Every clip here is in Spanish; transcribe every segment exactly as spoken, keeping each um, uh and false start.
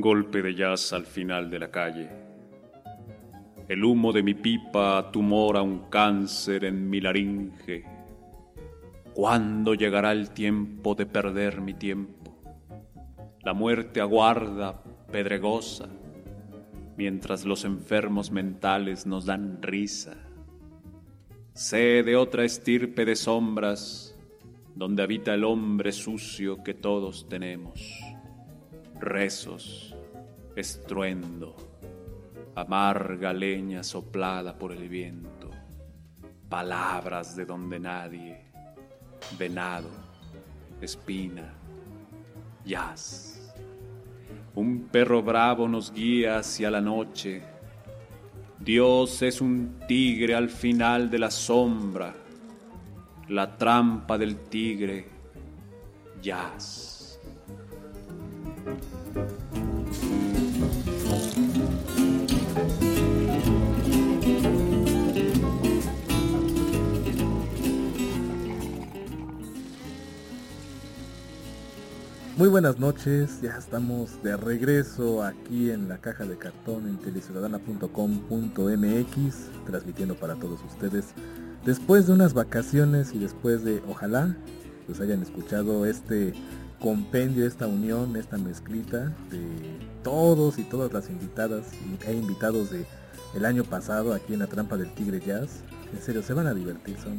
golpe de jazz al final de la calle. El humo de mi pipa tumora un cáncer en mi laringe. ¿Cuándo llegará el tiempo de perder mi tiempo? La muerte aguarda, pedregosa, mientras los enfermos mentales nos dan risa. Sé de otra estirpe de sombras, donde habita el hombre sucio que todos tenemos. Rezos, estruendo, amarga leña soplada por el viento, palabras de donde nadie, venado, espina, jazz. Un perro bravo nos guía hacia la noche. Dios es un tigre al final de la sombra. La trampa del tigre, jazz. Muy buenas noches, ya estamos de regreso aquí en la caja de cartón en teleciudadana punto com punto m x, transmitiendo para todos ustedes después de unas vacaciones y después de, ojalá, pues hayan escuchado este compendio, esta unión, esta mezclita de todos y todas las invitadas e invitados de el año pasado aquí en la trampa del Tigre Jazz. En serio, se van a divertir, son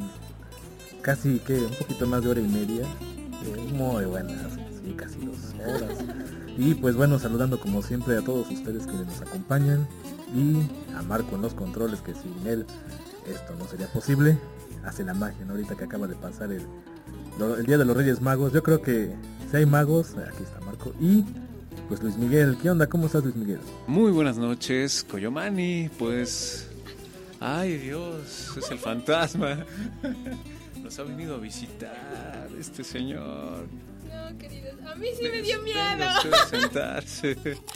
casi que un poquito más de hora y media, eh, muy buenas, sí, casi dos horas. Y pues bueno, saludando como siempre a todos ustedes que nos acompañan y a Marco en los controles, que sin él esto no sería posible. Hace la magia, ¿no? Ahorita que acaba de pasar el, el Día de los Reyes Magos. Yo creo que si hay magos, aquí está Marco. Y pues Luis Miguel, ¿qué onda? ¿Cómo estás, Luis Miguel? Muy buenas noches, Coyomani. Pues, ay Dios, es el fantasma. Nos ha venido a visitar este señor. No, queridos, a mí sí me dio miedo. Venga usted a sentarse.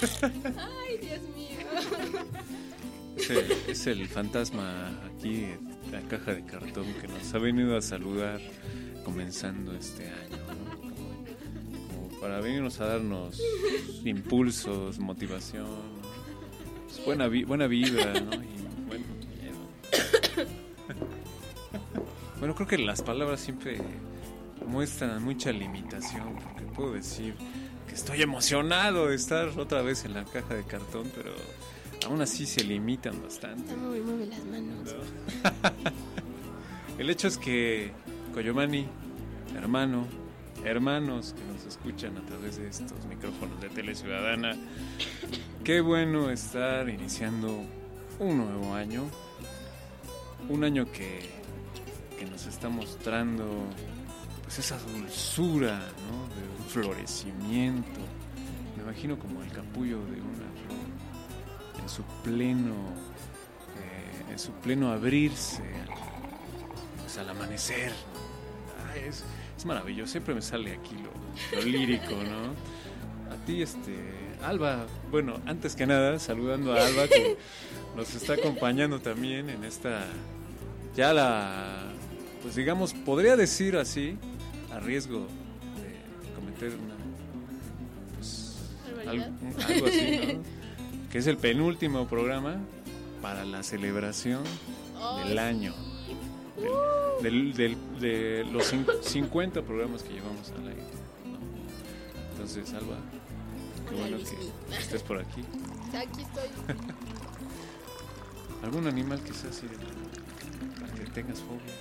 Ay, Dios mío. Es el, es el fantasma aquí en la caja de cartón que nos ha venido a saludar comenzando este año, ¿no? Como, como para venirnos a darnos impulsos, motivación, pues buena, vi, buena vibra, ¿no? Y buen miedo. Bueno, creo que las palabras siempre muestran mucha limitación, porque puedo decir que estoy emocionado de estar otra vez en la caja de cartón, pero aún así se limitan bastante. No, me mueve las manos. ¿No? El hecho es que Coyomani, hermano, hermanos que nos escuchan a través de estos micrófonos de Teleciudadana, qué bueno estar iniciando un nuevo año, un año que, que nos está mostrando pues esa dulzura, ¿no? De un florecimiento. Me imagino como el capullo de una flor en su pleno eh, en su pleno abrirse pues al amanecer. Ay, es, es maravilloso, siempre me sale aquí lo, lo lírico, ¿no? A ti, este Alba, bueno, antes que nada saludando a Alba que nos está acompañando también en esta, ya la, pues digamos, podría decir así, a riesgo de cometer una, pues, algo, algo así, ¿no? Que es el penúltimo programa para la celebración oh, del año, sí. del, del, del, de los cincuenta programas que llevamos al aire, ¿no? Entonces, Alba, qué bueno que estés por aquí. Aquí estoy. ¿Algún animal que sea así de para que tengas fobia?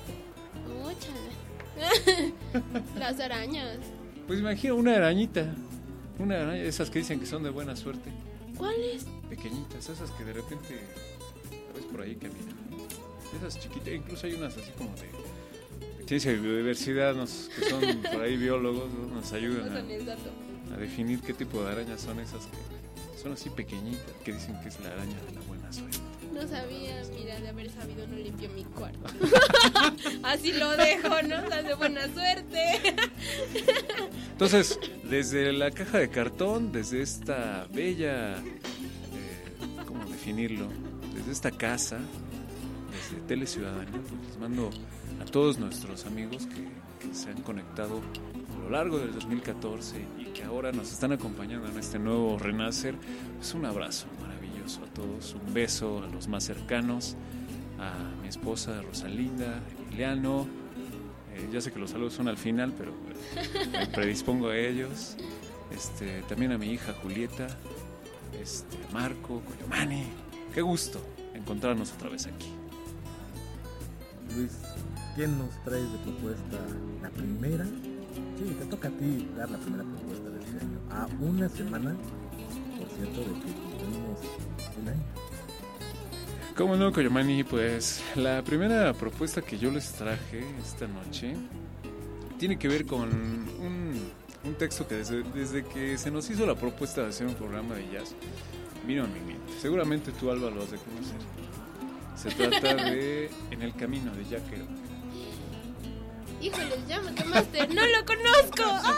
Muchas. Las arañas. Pues imagina una arañita, una araña, esas que dicen que son de buena suerte. ¿Cuáles? Pequeñitas, esas que de repente ves por ahí caminan. Esas chiquitas, incluso hay unas así como de ciencia y biodiversidad, nos, que son por ahí biólogos, ¿no? Nos ayudan a, a definir qué tipo de arañas son esas que son así pequeñitas, que dicen que es la araña de la buena suerte. No sabía, mira, de haber sabido no limpio mi cuarto. Así lo dejo, ¿no? Las de buena suerte. Entonces, desde la caja de cartón, desde esta bella, eh, ¿cómo definirlo? Desde esta casa, desde Teleciudadana, les mando a todos nuestros amigos que, que se han conectado a lo lo largo del dos mil catorce y que ahora nos están acompañando en este nuevo renacer. Pues un abrazo maravilloso a todos, un beso a los más cercanos, a mi esposa Rosalinda, Emiliano. Eh, ya sé que los saludos son al final, pero eh, me predispongo a ellos. Este, también a mi hija Julieta, este, Marco, Coyomani. Qué gusto encontrarnos otra vez aquí. Luis, ¿quién nos traes de propuesta? La primera. Sí, te toca a ti dar la primera propuesta de este año. A una semana, por cierto, de que cumplimos un año. ¿Cómo no, Coyomani? Pues la primera propuesta que yo les traje esta noche tiene que ver con un, un texto que desde, desde que se nos hizo la propuesta de hacer un programa de jazz, vino a mi mente. Seguramente tú, Alba, lo has de conocer. Se trata de En el camino, de Jack Kerouac. Híjole, ya me tomaste. ¡No lo conozco! ¡Ah!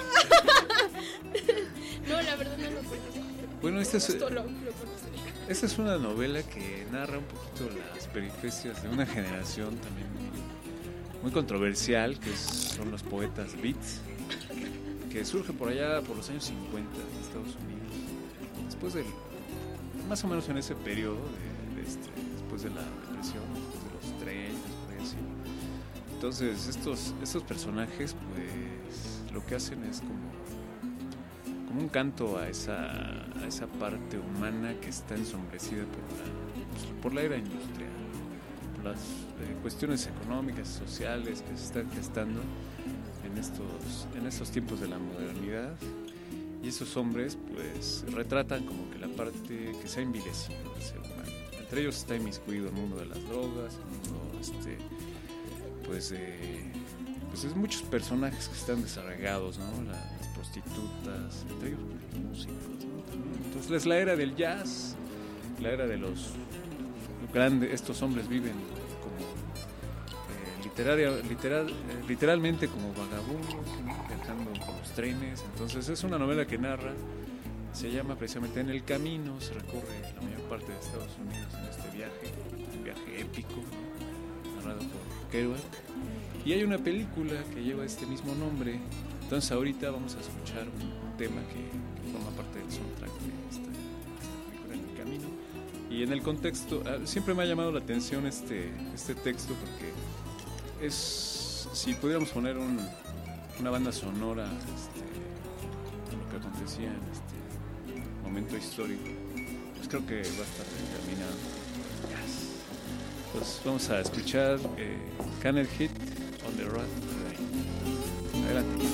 No, la verdad no lo conozco. Bueno, esta es, Justo lo, lo conocería. esta es una novela que narra un poquito las peripecias de una generación también muy, muy controversial, que es, son los poetas beats, que surge por allá por los años cincuenta en Estados Unidos, después del, más o menos en ese periodo de, de este, después de la depresión, después de los treinta, por ahí así. Entonces estos, estos personajes pues lo que hacen es como, como un canto a esa, a esa parte humana que está ensombrecida por la, pues, por la era industrial, por las eh, cuestiones económicas y sociales que se están gestando en estos, en estos tiempos de la modernidad. Y esos hombres pues retratan como que la parte que se ha envilecido del ser humano. Entre ellos está inmiscuido el mundo de las drogas, el mundo este, pues de pues es muchos personajes que están desarraigados, ¿no? La, las prostitutas, entre ellos los músicos, ¿no? También. Entonces es la era del jazz, la era de los grandes, estos hombres viven como eh, literaria, literal, eh, literalmente como vagabundos, ¿no? Viajando con los trenes. Entonces es una novela que narra, se llama precisamente En el camino, se recorre la mayor parte de Estados Unidos en este viaje, un viaje épico, ¿no? Narrado por Kerouac. Y hay una película que lleva este mismo nombre. Entonces ahorita vamos a escuchar un, un tema que, que forma parte del soundtrack de esta, esta película, En el camino. Y en el contexto, siempre me ha llamado la atención este, este texto porque es, si pudiéramos poner un, una banda sonora este, de lo que acontecía en este momento histórico, pues creo que va a estar determinado. Yes. Pues vamos a escuchar eh, Can't Hit on the Rat Train. Adelante.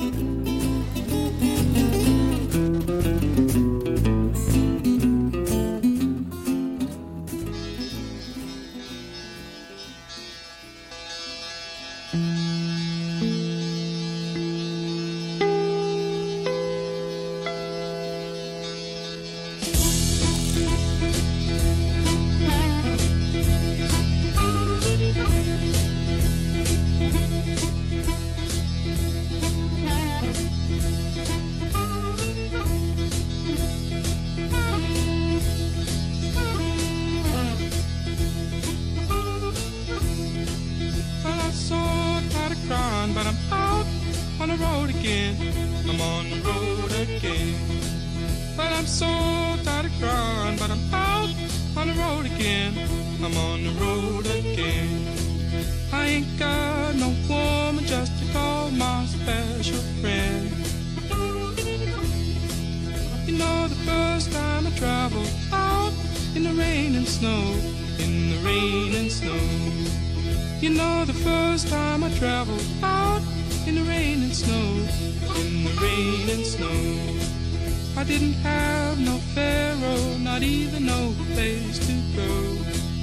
I didn't have no pharaoh, not even no place to go.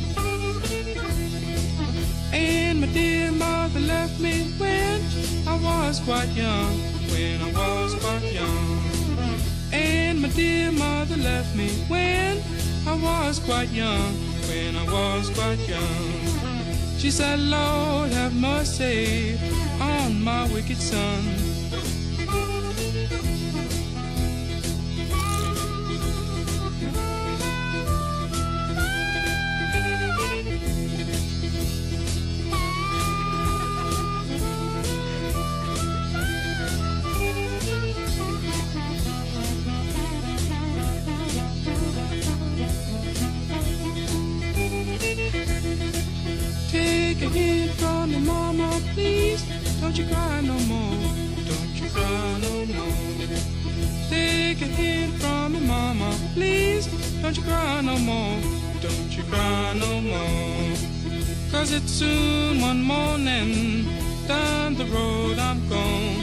And my dear mother left me when I was quite young, when I was quite young. And my dear mother left me when I was quite young, when I was quite young. She said, Lord, have mercy on my wicked son. take a hint from me, mama. Please, don't you cry no more. Don't you cry no more. Cause it's soon one morning. Down the road I'm gone.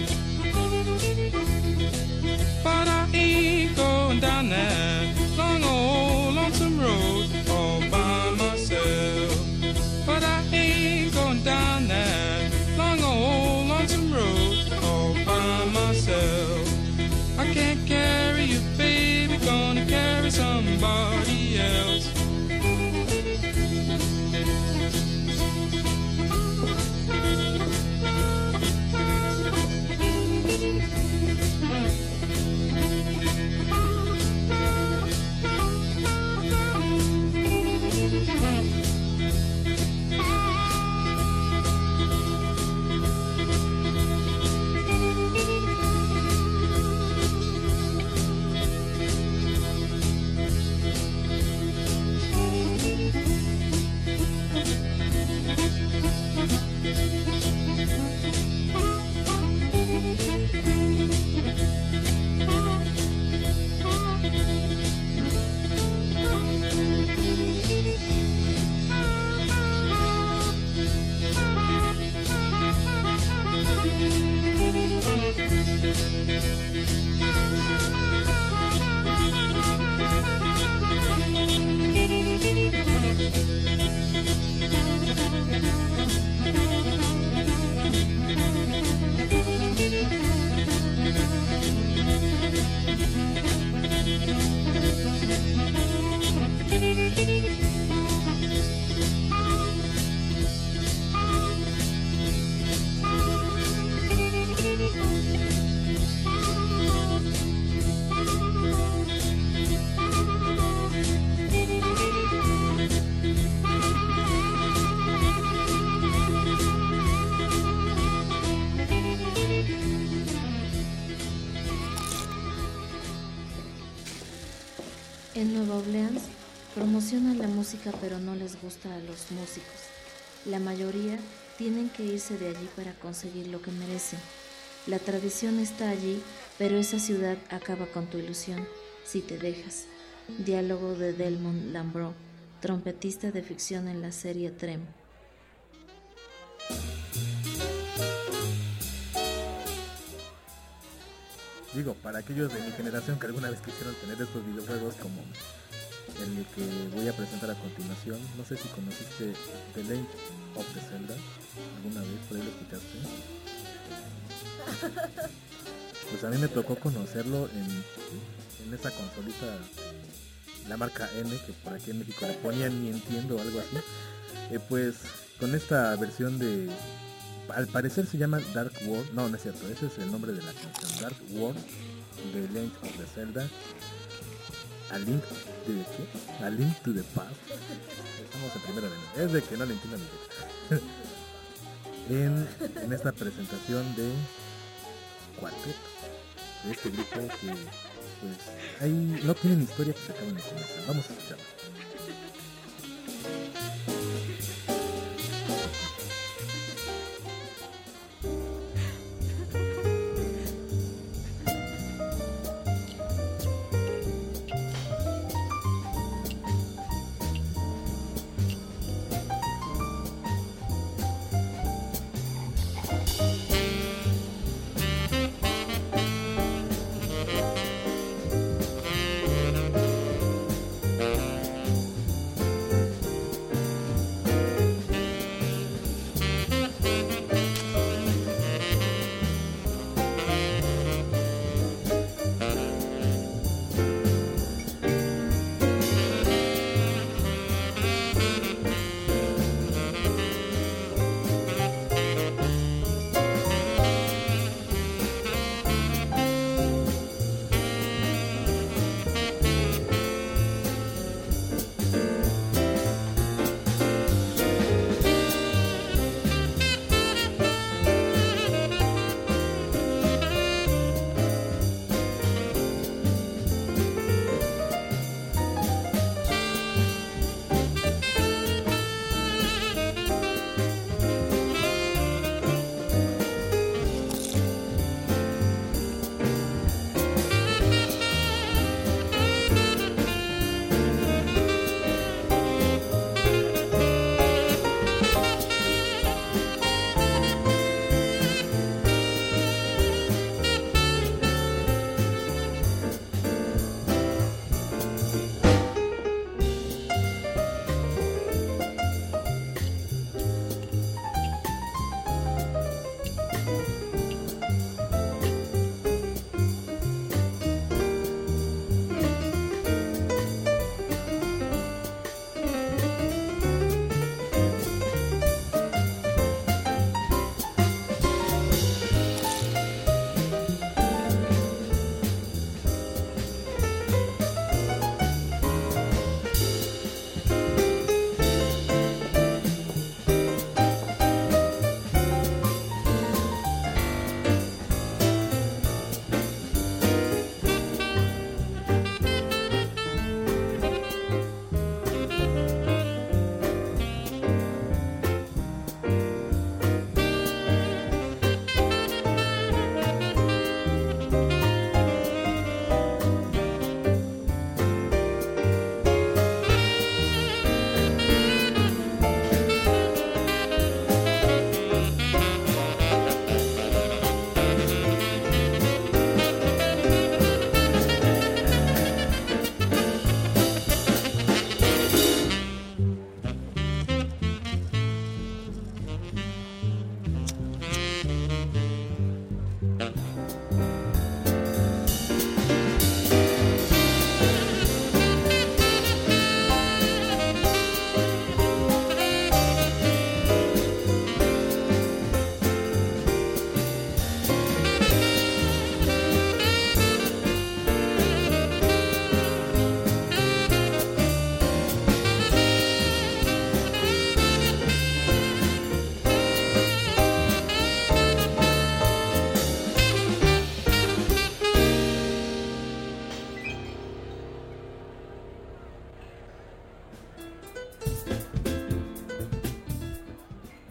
But I ain't going down that long old lonesome road all by myself. But I ain't going down that long old lonesome road all by myself. I can't carry you, baby, gonna carry somebody else. En Nueva Orleans promocionan la música pero no les gusta a los músicos. La mayoría tienen que irse de allí para conseguir lo que merecen. La tradición está allí, pero esa ciudad acaba con tu ilusión si te dejas. Diálogo de Delmond Lambro, trompetista de ficción en la serie Trem. Digo, para aquellos de mi generación que alguna vez quisieron tener estos videojuegos como el que voy a presentar a continuación, no sé si conociste The Legend of the Zelda alguna vez, por ahí lo escuchaste. Pues a mí me tocó conocerlo en, en esa consolita, la marca N, que por aquí en México le ponían Ni Entiendo o algo así. Eh, pues con esta versión de, al parecer se llama Dark World, no, no es cierto, ese es el nombre de la canción, Dark World, The Legend of the Zelda, A Link to the, ¿qué? A Link to the Past. Estamos en primero de enero, es de que no le entiendo ni en, en esta presentación de cuarteto, de este grupo que pues ahí no tienen historia, que se acaban de comenzar. Vamos a escucharlo.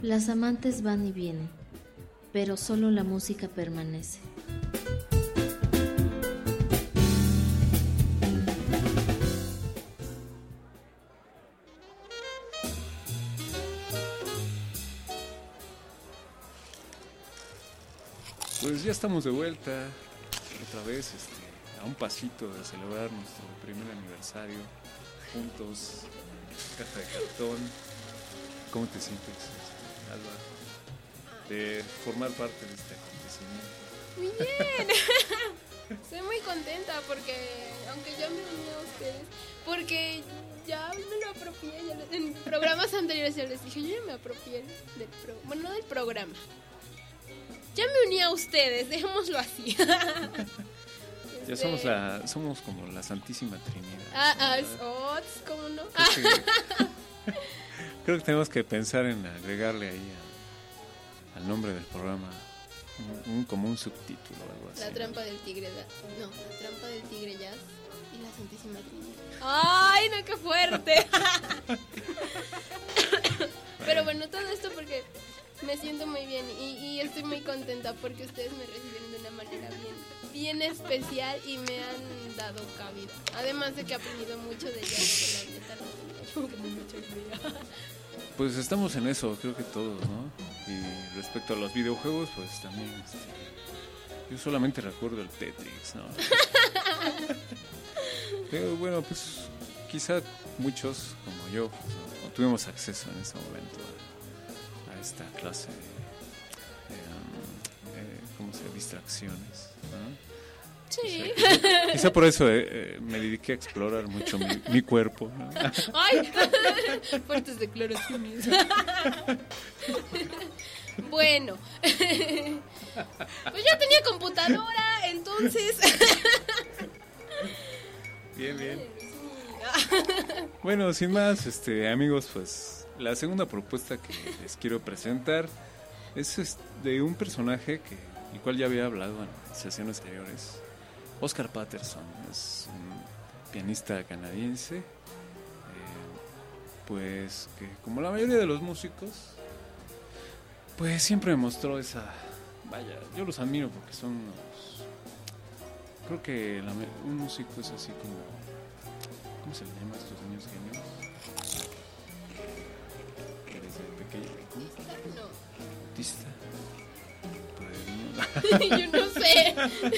Las amantes van y vienen, pero solo la música permanece. Pues ya estamos de vuelta, otra vez, este, a un pasito de celebrar nuestro primer aniversario, juntos, caja de cartón. ¿Cómo te sientes, este, Alba, de formar parte de este acontecimiento? Muy bien. Estoy muy contenta porque, aunque ya me uní a ustedes, porque ya me lo apropié, ya lo- en programas anteriores ya les dije, yo ya me apropié del pro, bueno, no del programa. Ya me uní a ustedes, dejémoslo así. Ya Este, somos la, somos como la Santísima Trinidad. Ah, ah, ¿verdad? oh, ¿cómo no? Creo que, creo que tenemos que pensar en agregarle ahí a- al nombre del programa un, un- como un subtítulo o algo así. La trampa del tigre, da- no, la trampa del tigre jazz y la Santísima Trinidad. ¡Ay, no, qué fuerte! Pero bueno, todo esto porque me siento muy bien y, y estoy muy contenta porque ustedes me recibieron de una manera bien, bien especial y me han dado cabida. Además de que he aprendido mucho de jazz, que la neta no tenía como que mucha idea. Pues estamos en eso, creo que todos, ¿no? Y respecto a los videojuegos, pues también, este, yo solamente recuerdo el Tetris, ¿no? Pero bueno, pues quizá muchos, como yo, pues, no, no tuvimos acceso en ese momento a, a esta clase de, um, eh, ¿cómo se llama? Distracciones, ¿no? Sí. Quizá, quizá por eso eh, eh, me dediqué a explorar mucho mi, mi cuerpo, ¿no? ¡Ay! Fuertes declaraciones. Bueno. Pues ya tenía computadora, entonces. Bien, bien. Bueno, sin más, este, amigos, pues la segunda propuesta que les quiero presentar es, es de un personaje que el cual ya había hablado en sesiones anteriores. Oscar Peterson es un pianista canadiense, eh, pues que como la mayoría de los músicos, pues siempre me mostró esa, vaya, yo los admiro porque son unos, creo que la me- un músico es así como, ¿cómo se le llama a estos niños genios? Que desde pequeño, ¿cómo? No. Autista. Pues, no. Yo no sé.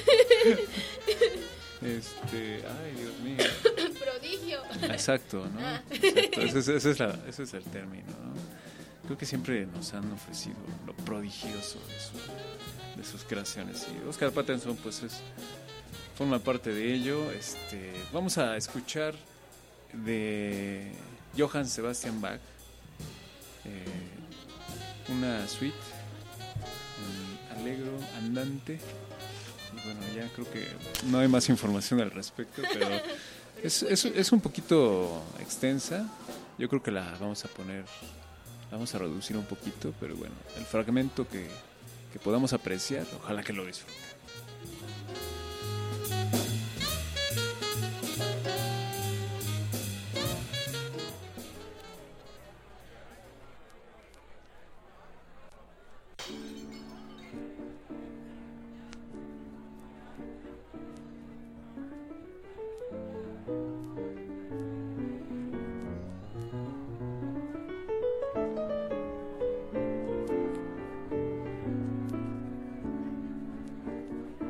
Este, ay, Dios mío. Prodigio. Exacto, ¿no? Ah. Exacto, ese, es- ese es la- ese es el término, ¿no? Creo que siempre nos han ofrecido lo prodigioso de, su- de sus creaciones. Y Oscar Peterson, pues, es, forma parte de ello. Este, vamos a escuchar de Johann Sebastian Bach eh, una suite, un Allegro andante. Y bueno, ya creo que no hay más información al respecto, pero es, es, es un poquito extensa. Yo creo que la vamos a poner, la vamos a reducir un poquito, pero bueno, el fragmento que, que podamos apreciar, ojalá que lo disfruten. Thank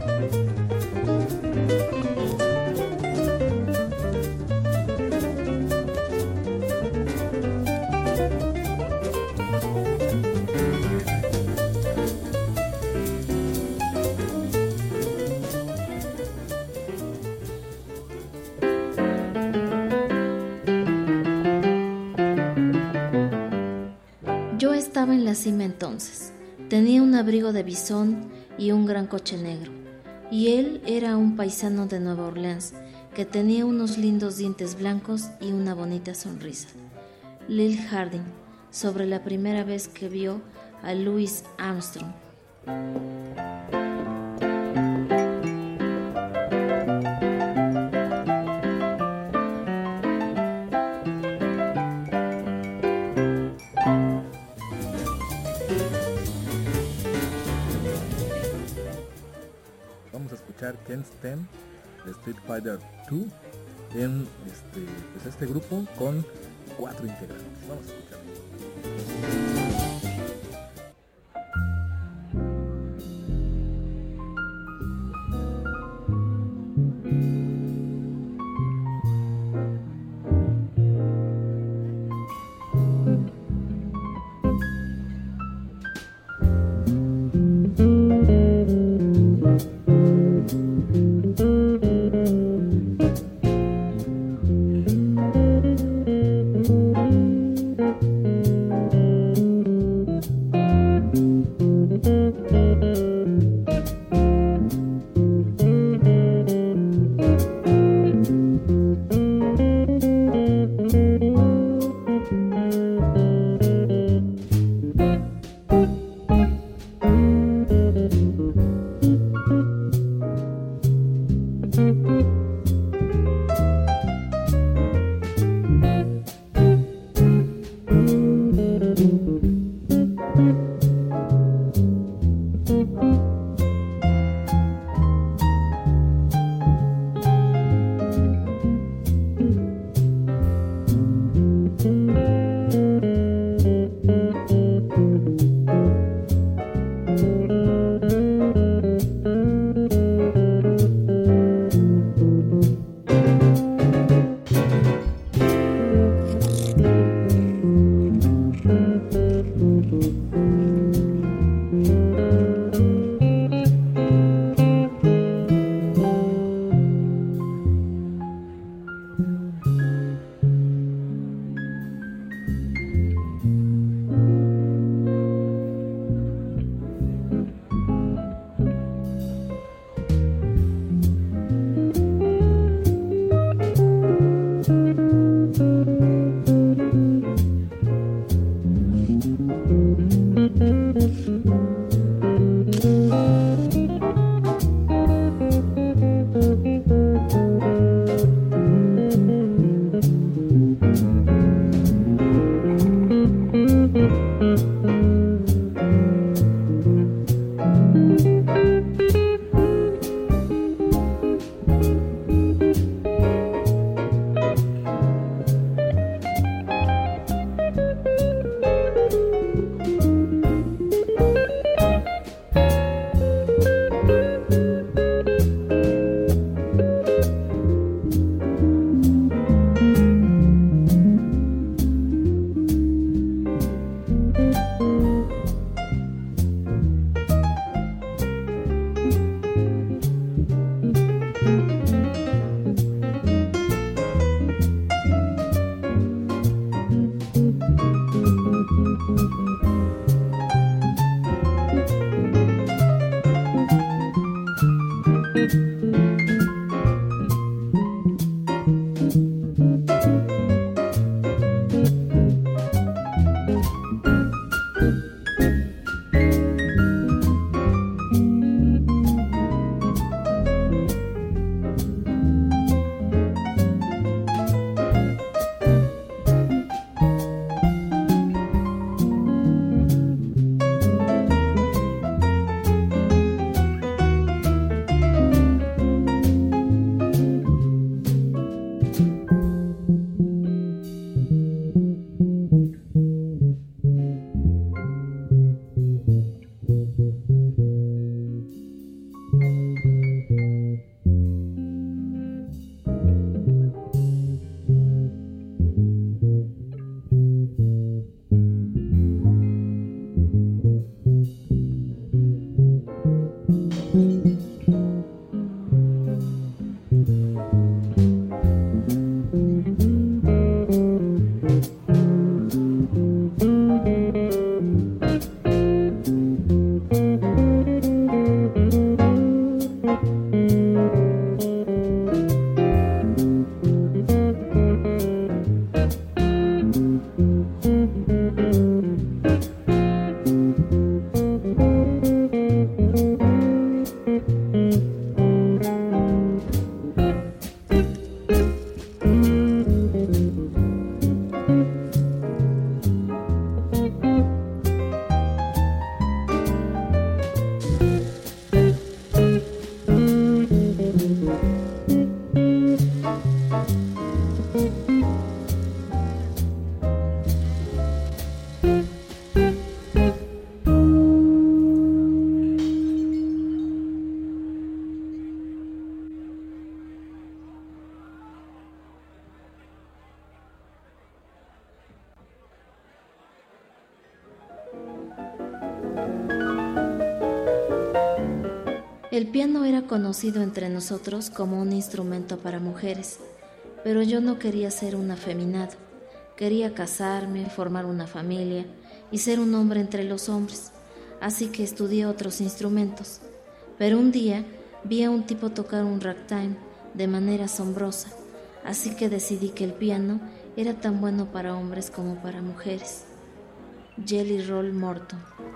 Yo estaba en la cima entonces. Tenía un abrigo de bisón y un gran coche negro. Y él era un paisano de Nueva Orleans que tenía unos lindos dientes blancos y una bonita sonrisa. Lil Harding, sobre la primera vez que vio a Louis Armstrong. Ken Stem de Street Fighter dos en este, pues este grupo con cuatro integrantes. Vamos a escuchar. El piano era conocido entre nosotros como un instrumento para mujeres, pero yo no quería ser un afeminado. Quería casarme, formar una familia y ser un hombre entre los hombres, así que estudié otros instrumentos. Pero un día vi a un tipo tocar un ragtime de manera asombrosa, así que decidí que el piano era tan bueno para hombres como para mujeres. Jelly Roll Morton.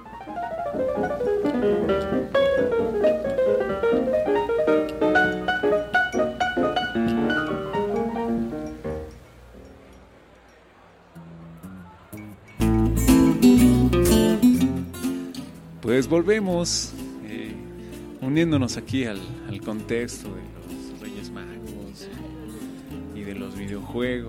Pues volvemos, eh, uniéndonos aquí al, al contexto de los Reyes Magos y de los videojuegos.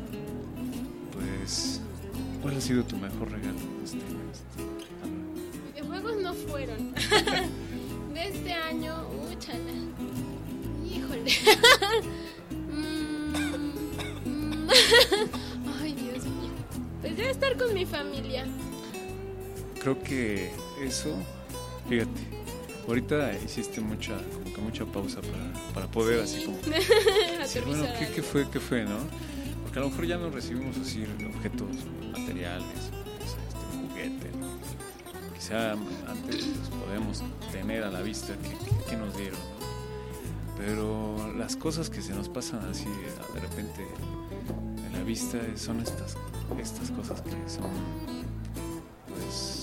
Pues, ¿cuál ha sido tu mejor regalo de este mes? Videojuegos no fueron. De este año, úchala. Híjole. Mm, mm. Ay, Dios mío. Pues debe estar con mi familia. Creo que eso, fíjate, ahorita hiciste mucha, como que mucha pausa para, para poder así como decir, bueno, ¿qué, ¿qué fue, qué fue, no? Porque a lo mejor ya no recibimos así objetos materiales, este, juguete, ¿no? Quizá antes pues, podemos tener a la vista qué, qué nos dieron, ¿no? Pero las cosas que se nos pasan así de repente en la vista son estas, estas cosas que son, pues,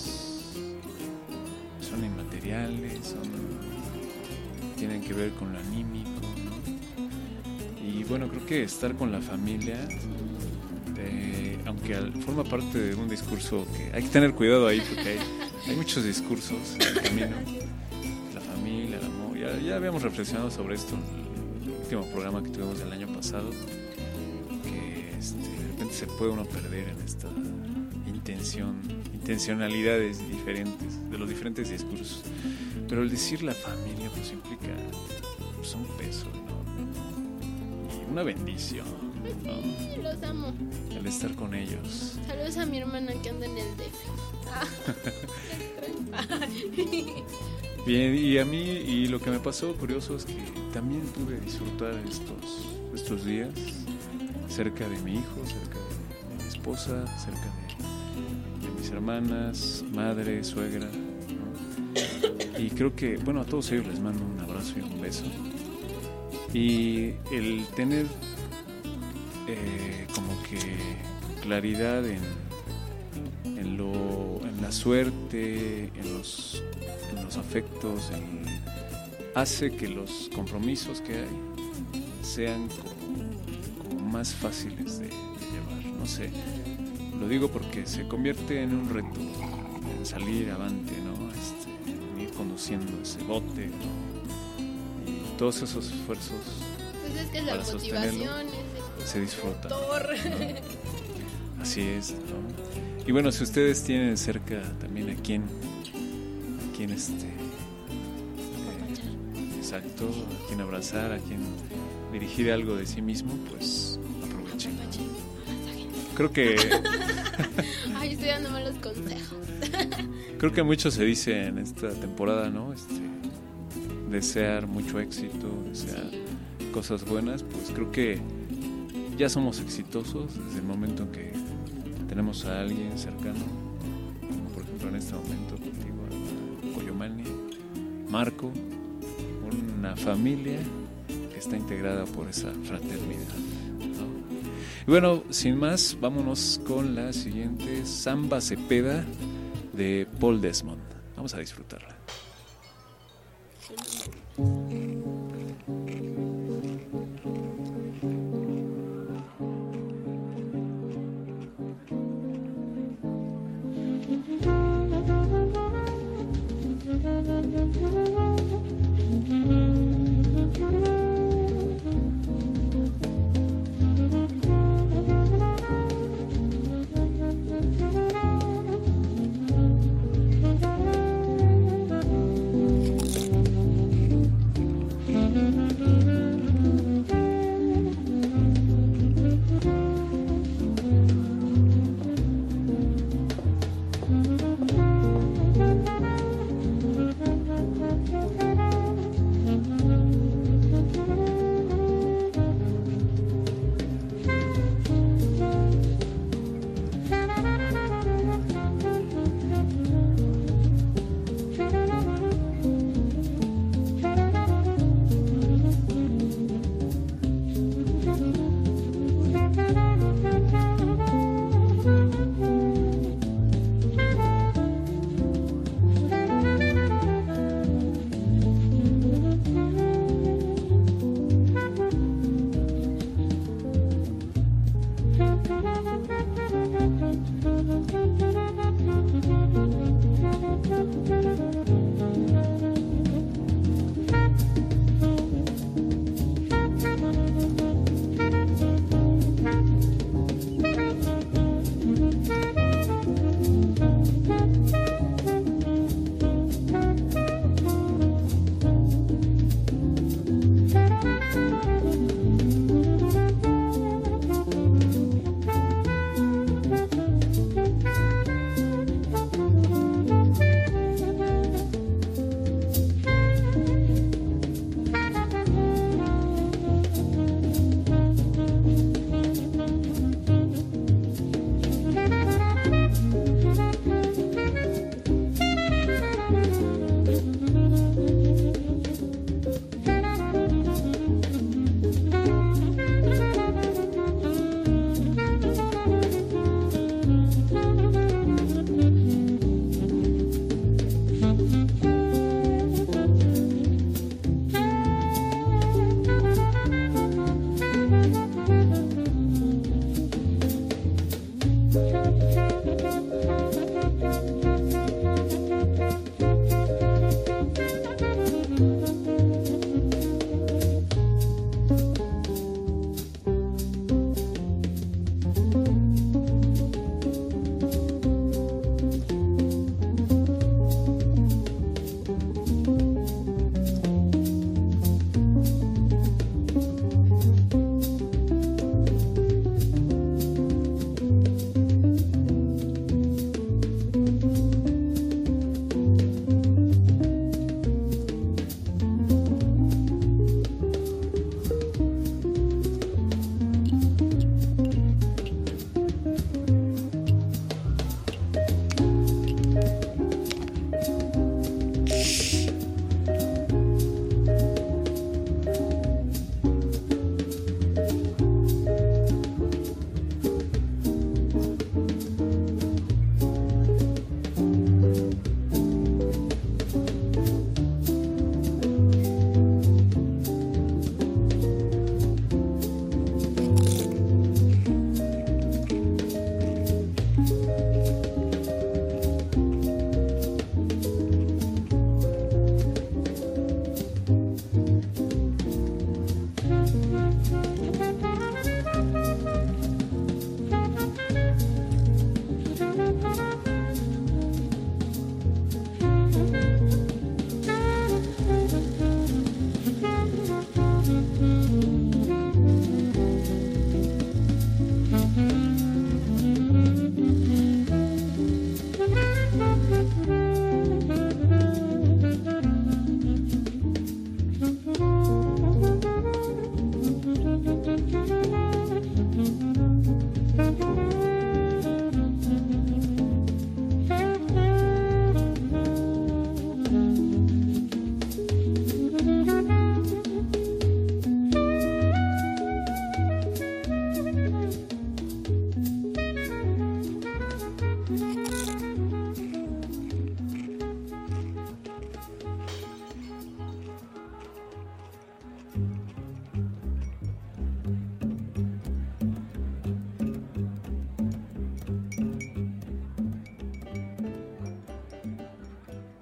son inmateriales, son, tienen que ver con lo anímico, ¿no? Y bueno, creo que estar con la familia, eh, aunque al, forma parte de un discurso que hay que tener cuidado ahí, porque hay, hay muchos discursos en el camino, la familia, el amor, ya, ya habíamos reflexionado sobre esto en el último programa que tuvimos el año pasado, que este, de repente se puede uno perder en esta intención, intencionalidades diferentes, de los diferentes discursos. Pero el decir la familia pues implica pues, un peso, ¿no? Y una bendición, ¿no? Sí, los amo. El estar con ellos. Saludos a mi hermana que anda en el D F. Bien, y a mí, y lo que me pasó curioso es que también pude disfrutar estos, estos días cerca de mi hijo, cerca de, de mi esposa, cerca de, de mis hermanas, madre, suegra, ¿no? Y creo que, bueno, a todos ellos les mando un abrazo y un beso. Y el tener eh, como que claridad en, en, lo, en la suerte, en los, en los afectos, en, hace que los compromisos que hay sean como, como más fáciles de, de llevar. No sé, lo digo porque se convierte en un reto, en salir avante, ¿no? Este, en ir conduciendo ese bote, ¿no? Y todos esos esfuerzos pues es que para la sostenerlo motivación es se disfruta, motor. ¿no? Así es, ¿no? Y bueno, si ustedes tienen cerca también a quien, a quien este, eh, exacto, a quien abrazar, a quien dirigir algo de sí mismo, pues aprovechen. Creo que Ay, estoy dando malos consejos. creo que mucho se dice en esta temporada, ¿no? Este, desear mucho éxito, desear cosas buenas, pues creo que ya somos exitosos desde el momento en que tenemos a alguien cercano, como por ejemplo en este momento contigo, a Coyomani, Marco, una familia que está integrada por esa fraternidad, ¿no? Y bueno, sin más, vámonos con la siguiente, Samba Cepeda de Paul Desmond. Vamos a disfrutarla.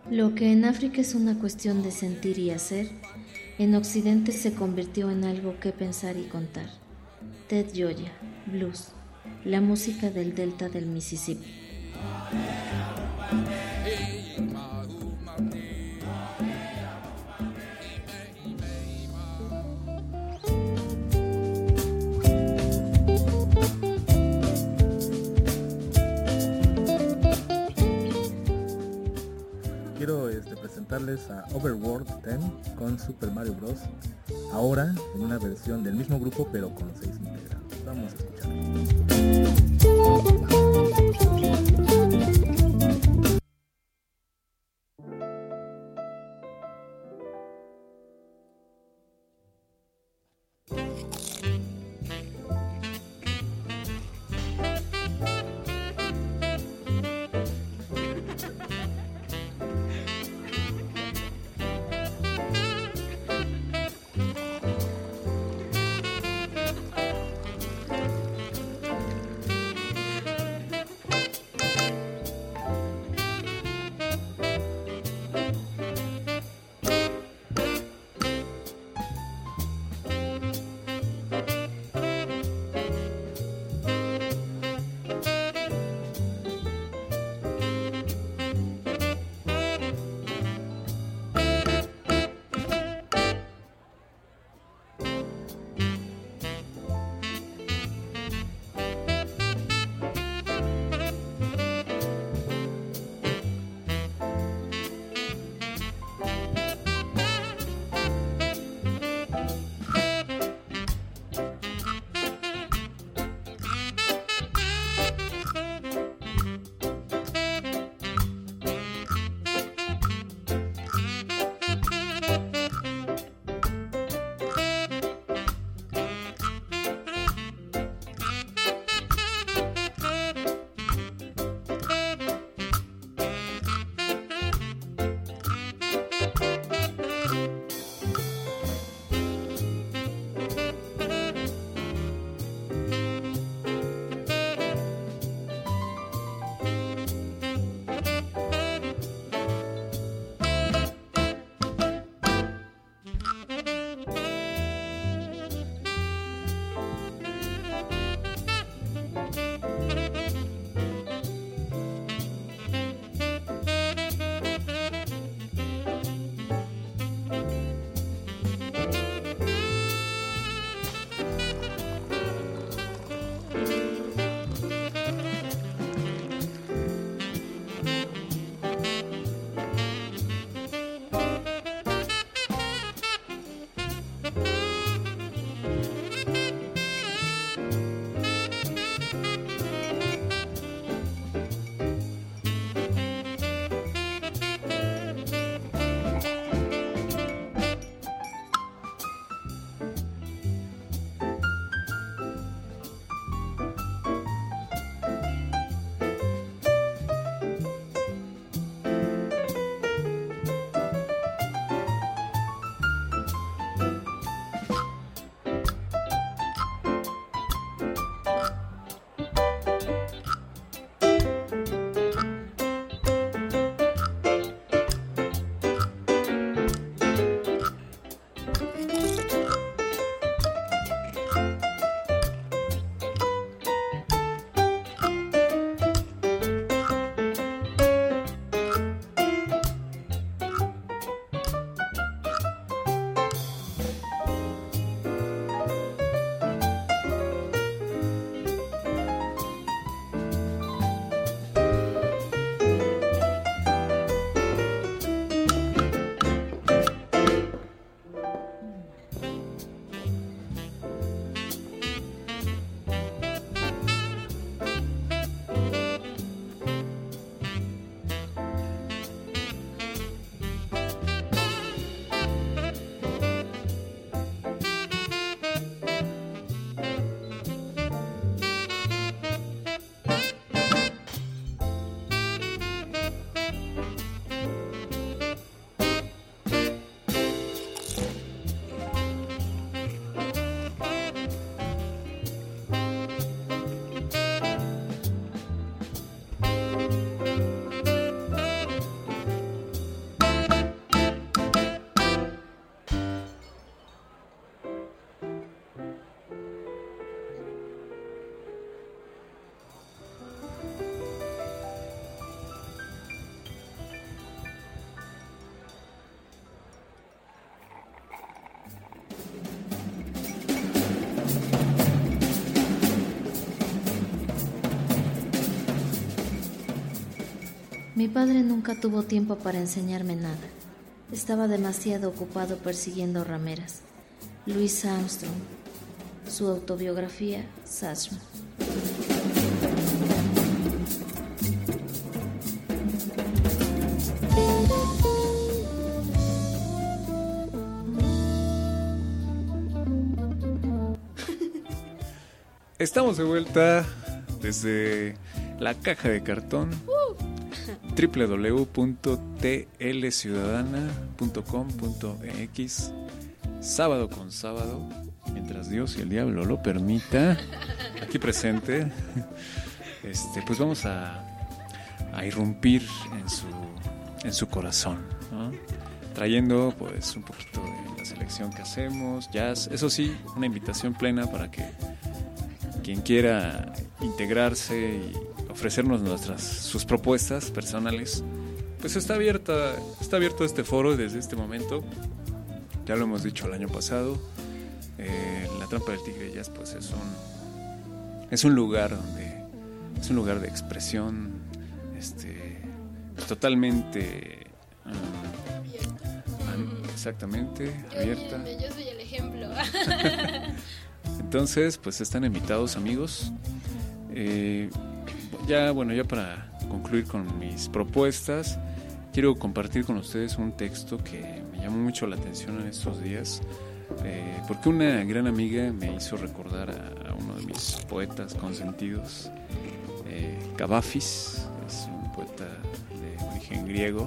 Lo que en África es una cuestión de sentir y hacer, en Occidente se convirtió en algo que pensar y contar. Ted Gioia, Blues, la música del delta del Mississippi. Quiero este, presentarles a Overworld diez con Super Mario Bros. Ahora en una versión del mismo grupo pero con seis integrantes. Vamos a escucharlo. Mi padre nunca tuvo tiempo para enseñarme nada. Estaba demasiado ocupado persiguiendo rameras. Louis Armstrong. Su autobiografía, Satchmo. Estamos de vuelta desde la caja de cartón. doble u doble u doble u punto t l ciudadana punto com punto m x. Sábado con sábado, mientras Dios y el diablo lo permita, aquí presente, este, pues vamos a, a irrumpir en su, en su corazón, ¿no? Trayendo pues un poquito de la selección que hacemos, jazz, eso sí, una invitación plena para que quien quiera integrarse y ofrecernos nuestras sus propuestas personales, pues está abierta, está abierto este foro desde este momento. Ya lo hemos dicho el año pasado. Eh, la Trampa del Tigre Jazz pues es un es un lugar donde es un lugar de expresión, este, pues, totalmente um, um, exactamente Yo, abierta. mírenme, yo soy el ejemplo. Entonces, pues están invitados, amigos. Eh, ya, bueno, ya para concluir con mis propuestas, quiero compartir con ustedes un texto que me llamó mucho la atención en estos días, eh, porque una gran amiga me hizo recordar a, a uno de mis poetas consentidos, eh, Kavafis, es un poeta de origen griego,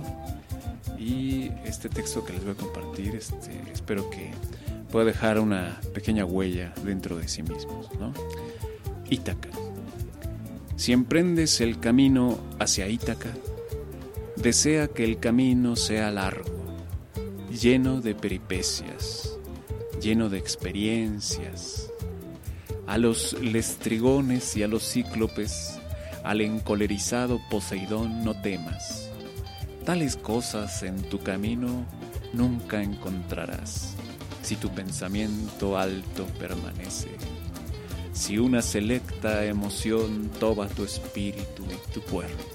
y este texto que les voy a compartir, este, espero que pueda dejar una pequeña huella dentro de sí mismos, ¿no? Ítaca. Si emprendes el camino hacia Ítaca, desea que el camino sea largo, lleno de peripecias, lleno de experiencias. A los lestrigones y a los cíclopes, al encolerizado Poseidón no temas. Tales cosas en tu camino nunca encontrarás, si tu pensamiento alto permanece. Si una selecta emoción toma tu espíritu y tu cuerpo.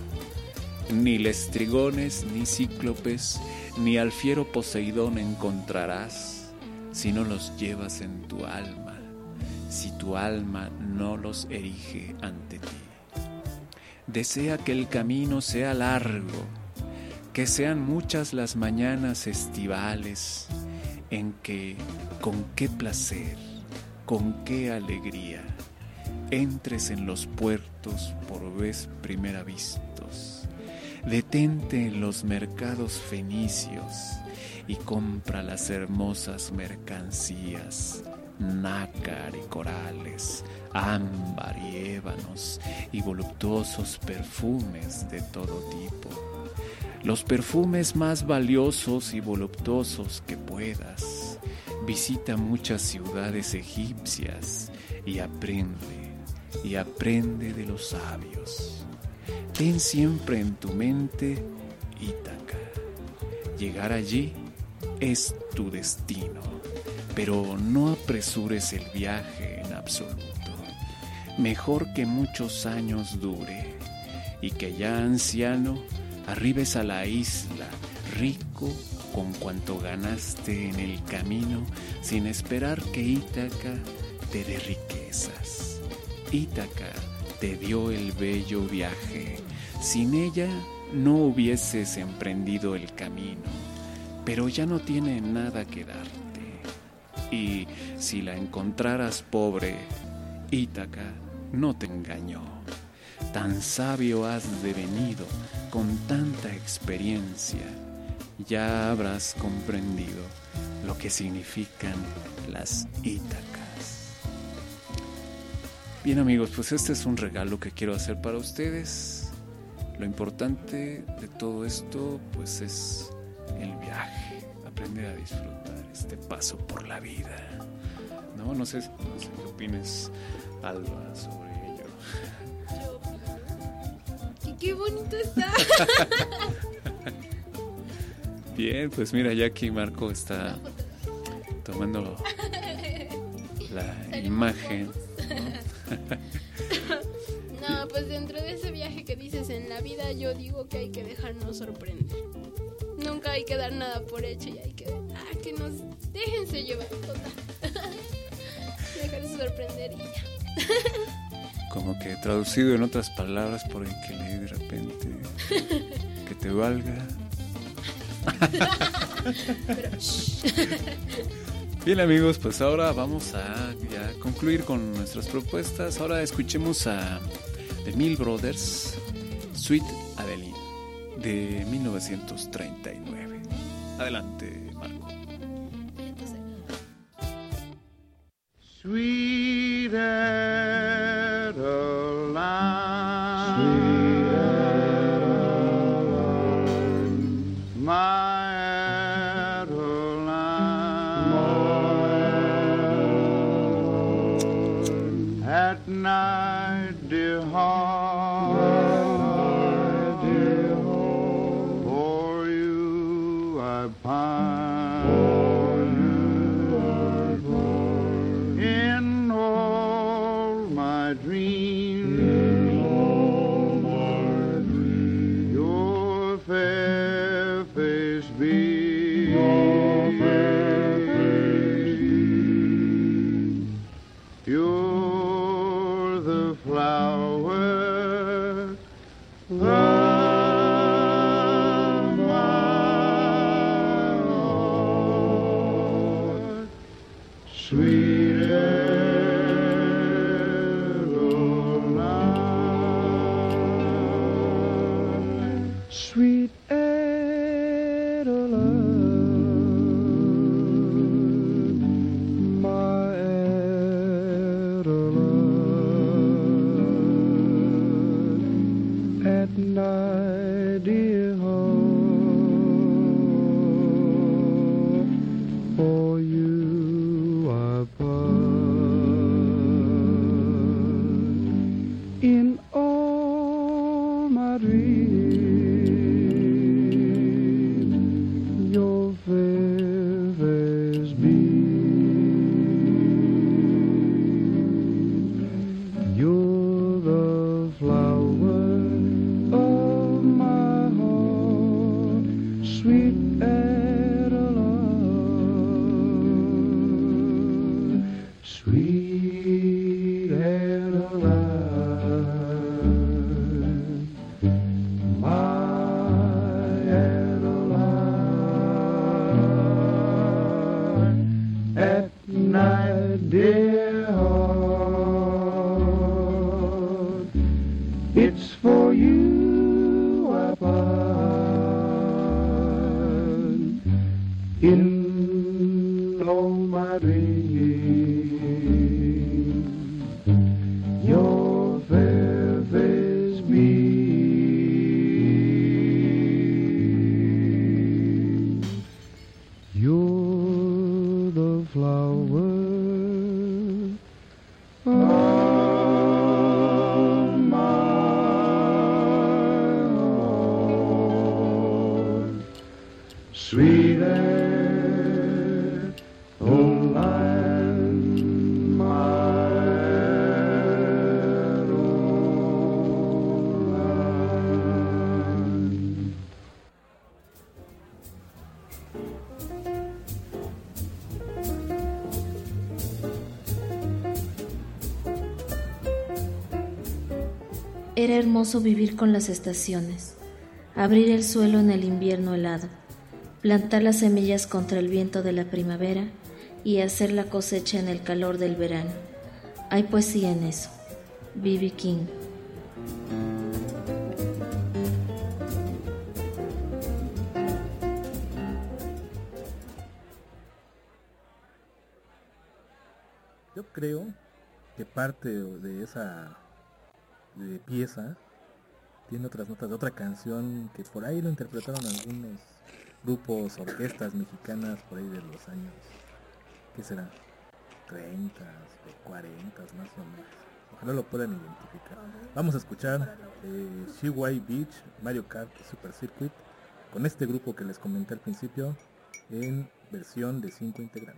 Ni lestrigones, ni cíclopes, ni al fiero Poseidón encontrarás, si no los llevas en tu alma, si tu alma no los erige ante ti. Desea que el camino sea largo, que sean muchas las mañanas estivales, en que, con qué placer, con qué alegría, entres en los puertos por vez primera vistos. Detente en los mercados fenicios y compra las hermosas mercancías, nácar y corales, ámbar y ébanos y voluptuosos perfumes de todo tipo. Los perfumes más valiosos y voluptuosos que puedas. Visita muchas ciudades egipcias y aprende, y aprende de los sabios. Ten siempre en tu mente Ítaca. Llegar allí es tu destino, pero no apresures el viaje en absoluto. Mejor que muchos años dure y que ya anciano arribes a la isla rico con cuanto ganaste en el camino, sin esperar que Ítaca te dé riquezas. Ítaca te dio el bello viaje, sin ella no hubieses emprendido el camino, pero ya no tiene nada que darte. Y si la encontraras pobre, Ítaca no te engañó. Tan sabio has devenido con tanta experiencia, ya habrás comprendido lo que significan las Ítacas. Bien, amigos, pues este es un regalo que quiero hacer para ustedes. Lo importante de todo esto pues es el viaje, aprender a disfrutar este paso por la vida. No, no sé, no sé qué opines, Alba, sobre ello. ¡Qué, qué bonito está! Bien, pues mira, ya aquí Marco está tomando la imagen, ¿no? No, pues dentro de ese viaje que dices en la vida, yo digo que hay que dejarnos sorprender. Nunca hay que dar nada por hecho y hay que, ah, que nos déjense llevar, total. Dejarse sorprender y ya. Como que traducido en otras palabras por el que leí de repente, que te valga. Pero, Bien amigos, pues ahora vamos a ya concluir con nuestras propuestas. Ahora escuchemos a The Mill Brothers, Sweet Adeline, de mil novecientos treinta y nueve. Adelante, Marco. Sweet Adeline, sweet Adeline, my Adeline, my Adeline, at night, dear heart, dear heart, for you I pine. Dream, all my dream, your fair face be, your fair face be. You're the flower of my heart, sweet. Sweet Adeline, my Adeline, at night, dear heart, for you I pine. In all my dreams, sweet Adeline, my Adeline. Era hermoso vivir con las estaciones, abrir el suelo en el invierno helado, plantar las semillas contra el viento de la primavera y hacer la cosecha en el calor del verano. Hay poesía en eso. B B King. Yo creo que parte de esa de pieza tiene otras notas de otra canción que por ahí lo interpretaron algunos grupos, orquestas mexicanas por ahí de los años, ¿qué será? treinta o cuarenta más o menos. Ojalá lo puedan identificar. Vamos a escuchar eh, Shiwai Beach, Mario Kart Super Circuit, con este grupo que les comenté al principio, en versión de cinco integrantes.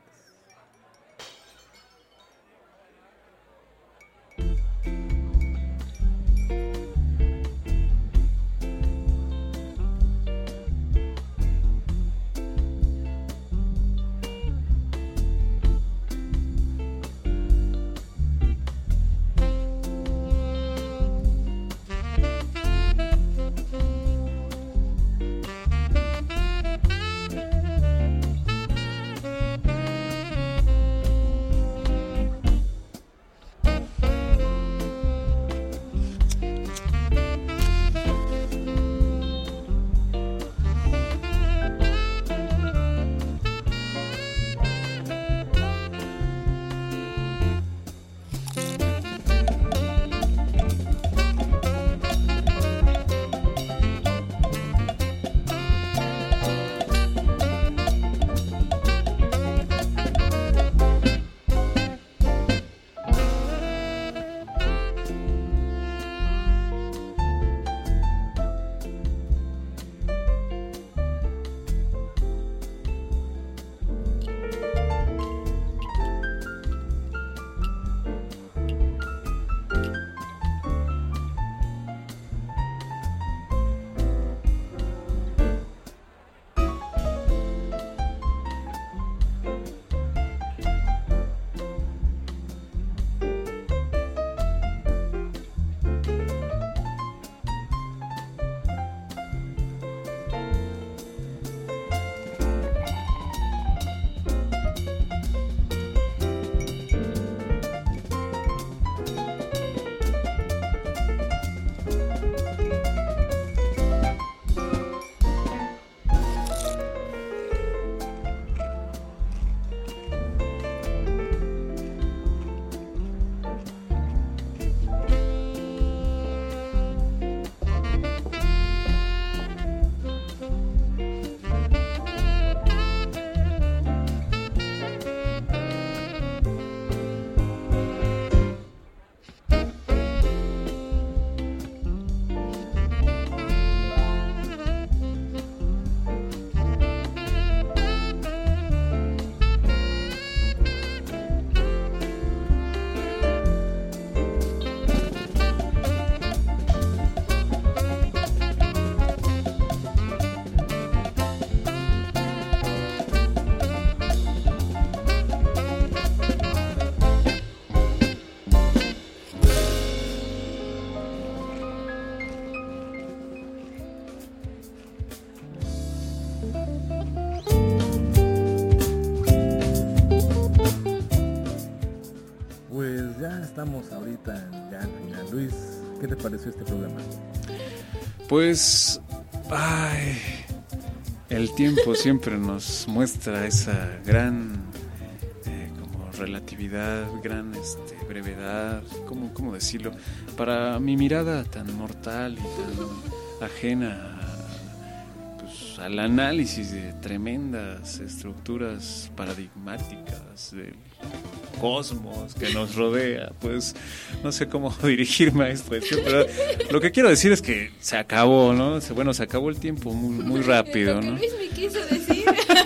ya estamos ahorita ya al final. Luis, ¿qué te pareció este programa? Pues, ay, el tiempo siempre nos muestra esa gran eh, como relatividad, gran este, brevedad, ¿cómo, cómo decirlo? Para mi mirada tan mortal y tan ajena pues, al análisis de tremendas estructuras paradigmáticas del cosmos que nos rodea, pues no sé cómo dirigirme a esto, pero lo que quiero decir es que se acabó, ¿no? Bueno, se acabó el tiempo muy, muy rápido, ¿no? Lo que Luis me quiso decir.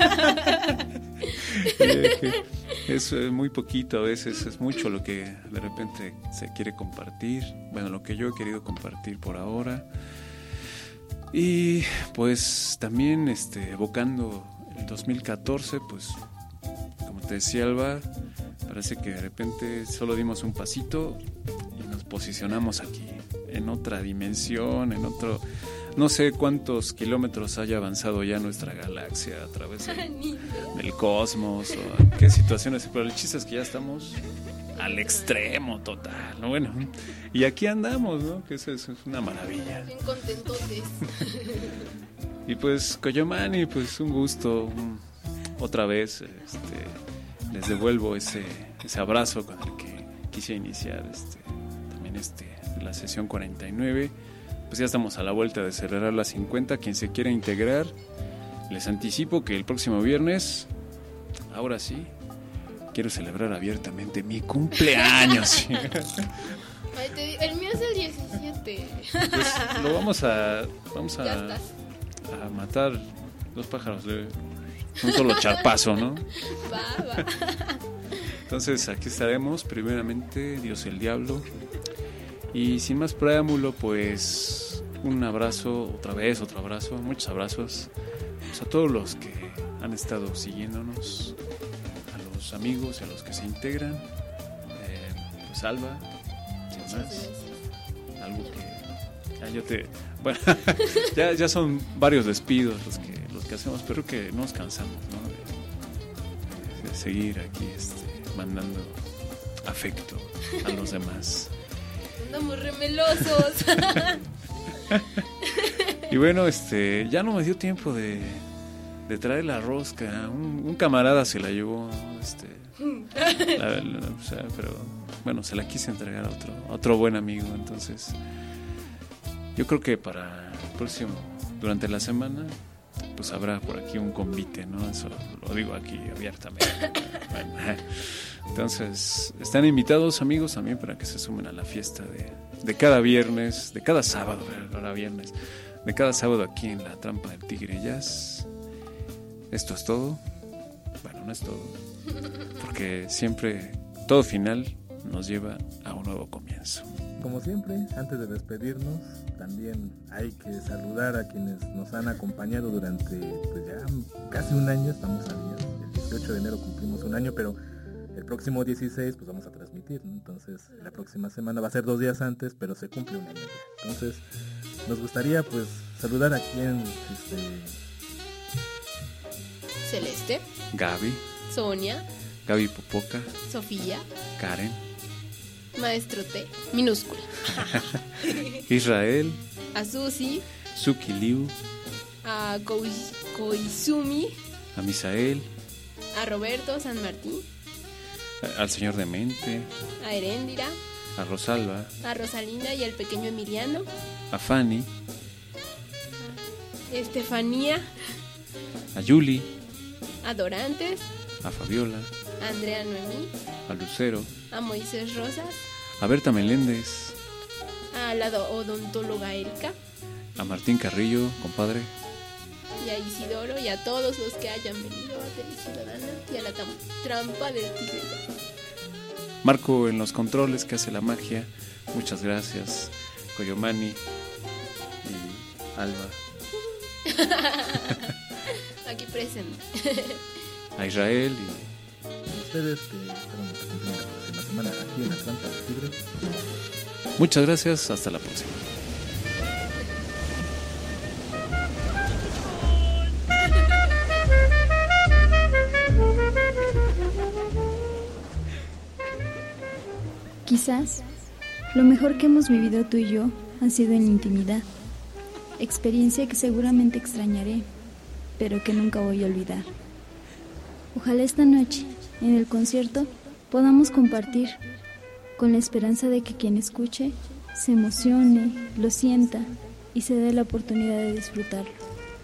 Es muy poquito, a veces es mucho lo que de repente se quiere compartir, bueno, lo que yo he querido compartir por ahora. Y pues también este, evocando el dos mil catorce, pues como te decía Alba, parece que de repente solo dimos un pasito y nos posicionamos aquí, en otra dimensión, en otro... No sé cuántos kilómetros haya avanzado ya nuestra galaxia a través de, del cosmos o qué situaciones, pero el chiste es que ya estamos al extremo total, ¿no? Bueno, y aquí andamos, ¿no? Que eso es una maravilla. Bien contentotes. Y pues, Coyomani, pues un gusto, un, otra vez, este, les devuelvo ese, ese abrazo con el que quise iniciar este, también este, la sesión cuarenta y nueve. Pues ya estamos a la vuelta de celebrar las cincuenta. Quien se quiera integrar, les anticipo que el próximo viernes, ahora sí, quiero celebrar abiertamente mi cumpleaños. Ay, te di- el mío es el diecisiete. Pues lo vamos a vamos Ya a, estás. a matar dos pájaros de un solo charpazo, ¿no? Va, va. Entonces aquí estaremos, primeramente Dios el Diablo. Y sin más preámbulo, pues un abrazo, otra vez, otro abrazo, muchos abrazos pues, a todos los que han estado siguiéndonos, a los amigos y a los que se integran. Eh, pues Alba, sin más, algo que... Ah, yo te... Bueno, ya, ya son varios despidos los que, los que hacemos, pero que no nos cansamos, ¿no? De, de seguir aquí este, mandando afecto a los demás. Andamos remelosos. Y bueno, este, ya no me dio tiempo de, de traer la rosca. Un, un camarada se la llevó, ¿no? este, la- la- o sea, pero bueno, se la quise entregar a otro, a otro buen amigo. Entonces, yo creo que para el próximo, durante la semana, pues habrá por aquí un convite, ¿no? Eso lo digo aquí abiertamente. Bueno, entonces, están invitados amigos también para que se sumen a la fiesta de, de cada viernes, de cada sábado, ahora viernes, de cada sábado aquí en la Trampa del Tigre Jazz. Esto es todo. Bueno, no es todo, porque siempre todo final nos lleva a un nuevo comienzo. Como siempre, antes de despedirnos, también hay que saludar a quienes nos han acompañado durante pues ya casi un año. Estamos a días, el dieciocho de enero cumplimos un año, pero el próximo dieciséis pues vamos a transmitir, ¿no? Entonces la próxima semana va a ser dos días antes, pero se cumple un año ya. Entonces nos gustaría pues saludar a quien este, Celeste, Gaby, Sonia, Gaby Popoca, Sofía, Karen, Maestro T, minúscula. Israel, A Susi, Suki Liu, a Koi- Koizumi, a Misael, a Roberto San Martín, a- al señor Demente, a Heréndira, a Rosalba, a Rosalinda y al pequeño Emiliano, a Fanny, Estefanía, a Yuli, a Dorantes, a Fabiola, a Andrea Noemí, a Lucero, a Moisés Rosas, a Berta Meléndez, a la do- odontóloga Erika a Martín Carrillo, compadre, y a Isidoro y a todos los que hayan venido a Tele Ciudadana y a la tam- Trampa del Tigre. Marco en los controles que hace la magia. Muchas gracias, Coyomani y Alba, Aquí presente. a Israel y a ustedes que espero nos acompañen la próxima semana aquí en la Trampa del Tigre. muchas gracias. Hasta la próxima. Quizás lo mejor que hemos vivido tú y yo ha sido en la intimidad, experiencia que seguramente extrañaré, pero que nunca voy a olvidar. Ojalá esta noche, en el concierto, podamos compartir, con la esperanza de que quien escuche se emocione, lo sienta y se dé la oportunidad de disfrutarlo.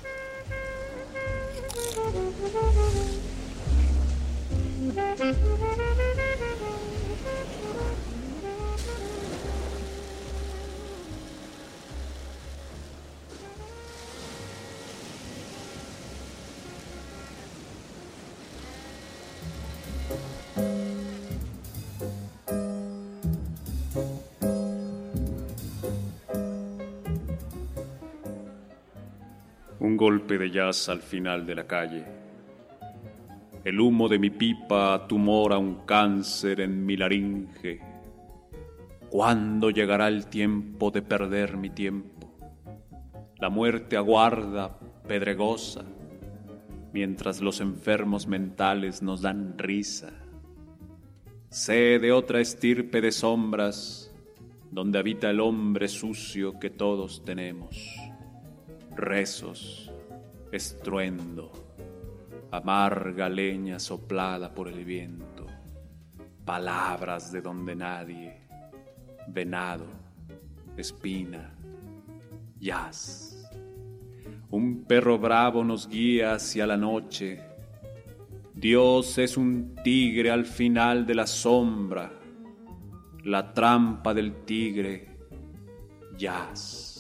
Un golpe de jazz al final de la calle. El humo de mi pipa tumora un cáncer en mi laringe. ¿Cuándo llegará el tiempo de perder mi tiempo? La muerte aguarda, pedregosa, mientras los enfermos mentales nos dan risa. Sé de otra estirpe de sombras, donde habita el hombre sucio que todos tenemos. Rezos, estruendo, amarga leña soplada por el viento, palabras de donde nadie, venado, espina, jazz. Un perro bravo nos guía hacia la noche. Dios es un tigre al final de la sombra, la trampa del tigre, jazz.